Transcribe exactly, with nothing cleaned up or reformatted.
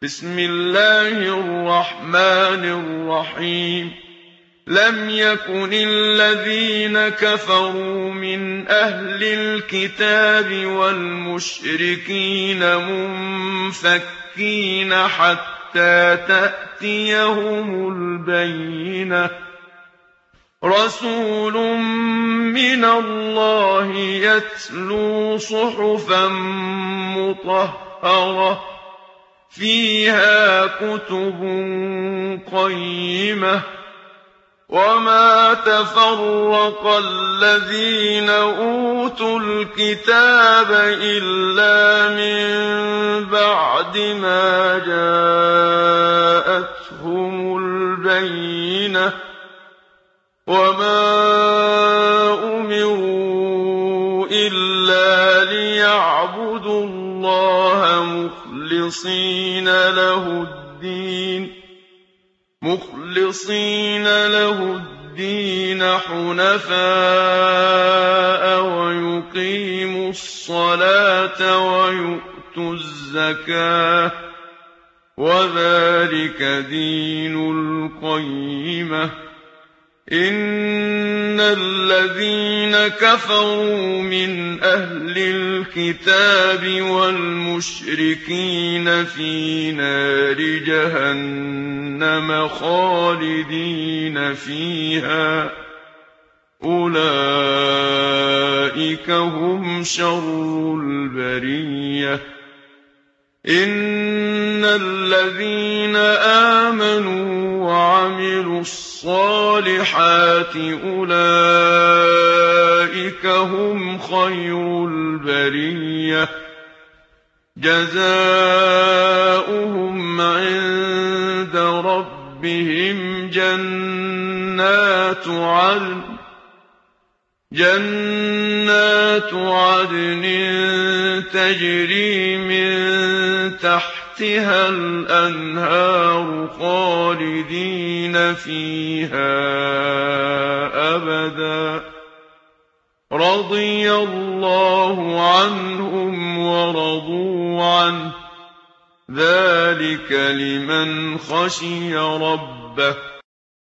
بسم الله الرحمن الرحيم لم يكن الذين كفروا من أهل الكتاب والمشركين منفكين حتى تأتيهم البينة رسول من الله يتلو صحفا مطهرة فيها كتب قيمة وما تفرق الذين أوتوا الكتاب إلا من بعد ما جاءتهم البينة وما أمروا إلا ليعبدوا الله مخلصين له الدين مخلصين له الدين حنفاء ويقيموا الصلاة ويؤتوا الزكاة وذلك دين القيمة إن الذين كفروا من أهل الكتاب والمشركين في نار جهنم خالدين فيها أولئك هم شر البرية إن الذين آمنوا وعملوا الصالحات أولئك هم خير البرية جزاؤهم عند ربهم جنات عدن جنات عدن تجري من تحتها الأنهار خالدين فيها أبدا رضي الله عنهم ورضوا عنه ذلك لمن خشي ربه